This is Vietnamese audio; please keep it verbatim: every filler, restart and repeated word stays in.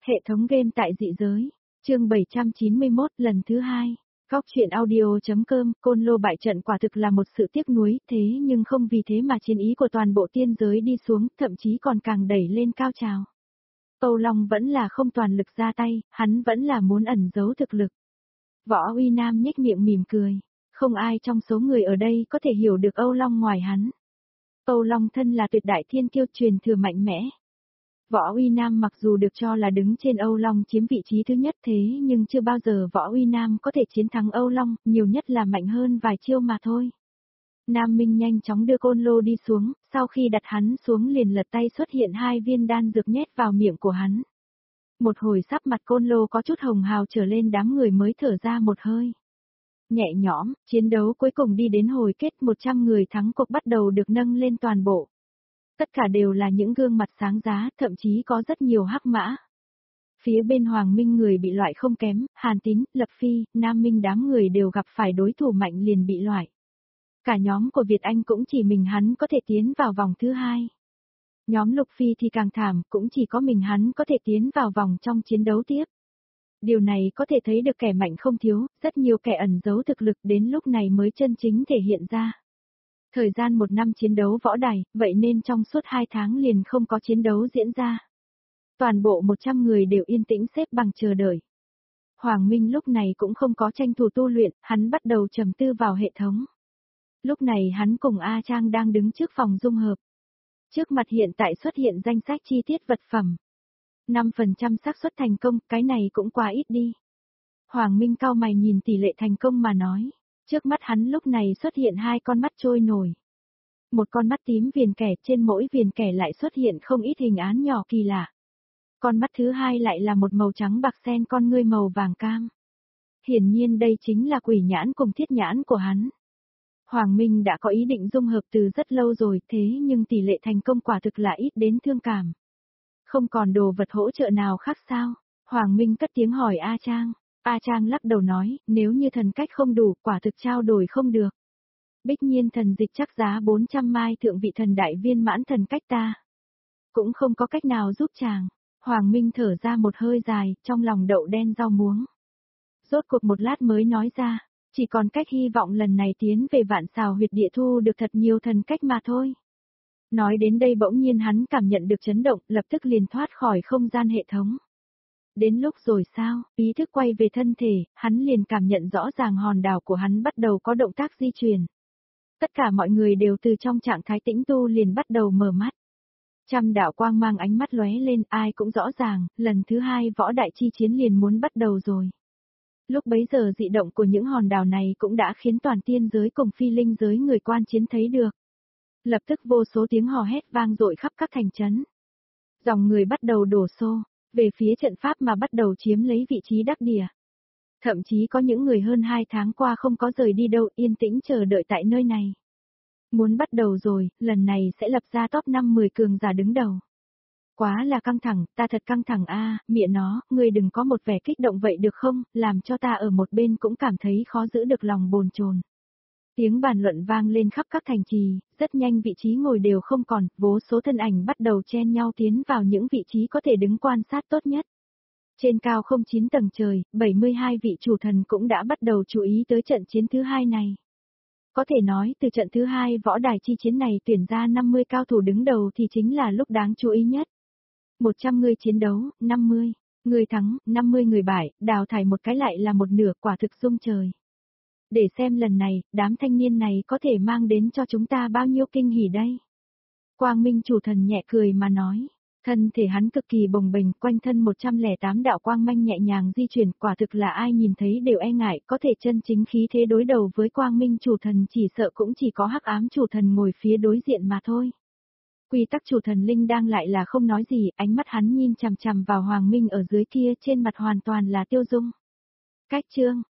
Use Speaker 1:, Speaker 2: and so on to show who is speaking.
Speaker 1: Hệ thống game tại dị giới, chương bảy trăm chín mươi mốt lần thứ hai. Góc truyện audio.com, Côn Lô bại trận quả thực là một sự tiếc nuối, thế nhưng không vì thế mà chiến ý của toàn bộ tiên giới đi xuống, thậm chí còn càng đẩy lên cao trào. Âu Long vẫn là không toàn lực ra tay, hắn vẫn là muốn ẩn giấu thực lực. Võ Uy Nam nhếch miệng mỉm cười, không ai trong số người ở đây có thể hiểu được Âu Long ngoài hắn. Âu Long thân là tuyệt đại thiên kiêu truyền thừa mạnh mẽ. Võ Uy Nam mặc dù được cho là đứng trên Âu Long chiếm vị trí thứ nhất thế nhưng chưa bao giờ Võ Uy Nam có thể chiến thắng Âu Long, nhiều nhất là mạnh hơn vài chiêu mà thôi. Nam Minh nhanh chóng đưa Côn Lô đi xuống, sau khi đặt hắn xuống liền lật tay xuất hiện hai viên đan dược nhét vào miệng của hắn. Một hồi sắp mặt Côn Lô có chút hồng hào trở lên, đám người mới thở ra một hơi. Nhẹ nhõm, chiến đấu cuối cùng đi đến hồi kết, một trăm người thắng cuộc bắt đầu được nâng lên toàn bộ. Tất cả đều là những gương mặt sáng giá, thậm chí có rất nhiều hắc mã. Phía bên Hoàng Minh người bị loại không kém, Hàn Tín, Lập Phi, Nam Minh đám người đều gặp phải đối thủ mạnh liền bị loại. Cả nhóm của Việt Anh cũng chỉ mình hắn có thể tiến vào vòng thứ hai. Nhóm Lục Phi thì càng thảm, cũng chỉ có mình hắn có thể tiến vào vòng trong chiến đấu tiếp. Điều này có thể thấy được kẻ mạnh không thiếu, rất nhiều kẻ ẩn giấu thực lực đến lúc này mới chân chính thể hiện ra. Thời gian một năm chiến đấu võ đài, vậy nên trong suốt hai tháng liền không có chiến đấu diễn ra. Toàn bộ một trăm người đều yên tĩnh xếp bằng chờ đợi. Hoàng Minh lúc này cũng không có tranh thủ tu luyện, hắn bắt đầu trầm tư vào hệ thống. Lúc này hắn cùng A Trang đang đứng trước phòng dung hợp. Trước mặt hiện tại xuất hiện danh sách chi tiết vật phẩm. năm phần trăm xác suất thành công, cái này cũng quá ít đi. Hoàng Minh cau mày nhìn tỷ lệ thành công mà nói. Trước mắt hắn lúc này xuất hiện hai con mắt trôi nổi. Một con mắt tím viền kẻ, trên mỗi viền kẻ lại xuất hiện không ít hình án nhỏ kỳ lạ. Con mắt thứ hai lại là một màu trắng bạc xen con ngươi màu vàng cam. Hiển nhiên đây chính là quỷ nhãn cùng thiết nhãn của hắn. Hoàng Minh đã có ý định dung hợp từ rất lâu rồi, thế nhưng tỷ lệ thành công quả thực là ít đến thương cảm. Không còn đồ vật hỗ trợ nào khác sao? Hoàng Minh cất tiếng hỏi A Trang. A Trang lắc đầu nói, nếu như thần cách không đủ, quả thực trao đổi không được. Bích Nhiên thần dịch chắc giá bốn trăm mai thượng vị thần đại viên mãn thần cách ta. Cũng không có cách nào giúp chàng. Hoàng Minh thở ra một hơi dài, trong lòng đậu đen rau muống. Rốt cuộc một lát mới nói ra, chỉ còn cách hy vọng lần này tiến về vạn xào huyệt địa thu được thật nhiều thần cách mà thôi. Nói đến đây bỗng nhiên hắn cảm nhận được chấn động, lập tức liền thoát khỏi không gian hệ thống. Đến lúc rồi sao, ý thức quay về thân thể, hắn liền cảm nhận rõ ràng hòn đảo của hắn bắt đầu có động tác di chuyển. Tất cả mọi người đều từ trong trạng thái tĩnh tu liền bắt đầu mở mắt. Trăm đạo quang mang ánh mắt lóe lên, ai cũng rõ ràng, lần thứ hai võ đại chi chiến liền muốn bắt đầu rồi. Lúc bấy giờ dị động của những hòn đảo này cũng đã khiến toàn tiên giới cùng phi linh giới người quan chiến thấy được. Lập tức vô số tiếng hò hét vang dội khắp các thành trấn. Dòng người bắt đầu đổ xô về phía trận pháp mà bắt đầu chiếm lấy vị trí đắc địa. Thậm chí có những người hơn hai tháng qua không có rời đi đâu, yên tĩnh chờ đợi tại nơi này. Muốn bắt đầu rồi, lần này sẽ lập ra top năm mười cường giả đứng đầu. Quá là căng thẳng, ta thật căng thẳng a, à, mẹ nó, ngươi đừng có một vẻ kích động vậy được không, làm cho ta ở một bên cũng cảm thấy khó giữ được lòng bồn chồn. Tiếng bàn luận vang lên khắp các thành trì, rất nhanh vị trí ngồi đều không còn, vô số thân ảnh bắt đầu chen nhau tiến vào những vị trí có thể đứng quan sát tốt nhất. Trên cao không chín tầng trời, bảy mươi hai vị chủ thần cũng đã bắt đầu chú ý tới trận chiến thứ hai này. Có thể nói từ trận thứ hai võ đài chi chiến này tuyển ra năm mươi cao thủ đứng đầu thì chính là lúc đáng chú ý nhất. một trăm người chiến đấu, năm mươi người thắng, năm mươi người bại, đào thải một cái lại là một nửa, quả thực rung trời. Để xem lần này, đám thanh niên này có thể mang đến cho chúng ta bao nhiêu kinh hỉ đây. Quang Minh chủ thần nhẹ cười mà nói, thân thể hắn cực kỳ bồng bềnh, quanh thân một trăm lẻ tám đạo quang manh nhẹ nhàng di chuyển, quả thực là ai nhìn thấy đều e ngại, có thể chân chính khí thế đối đầu với Quang Minh chủ thần chỉ sợ cũng chỉ có Hắc Ám chủ thần ngồi phía đối diện mà thôi. Quy tắc chủ thần Linh đang lại là không nói gì, ánh mắt hắn nhìn chằm chằm vào Hoàng Minh ở dưới kia, trên mặt hoàn toàn là tiêu dung. Cách chương,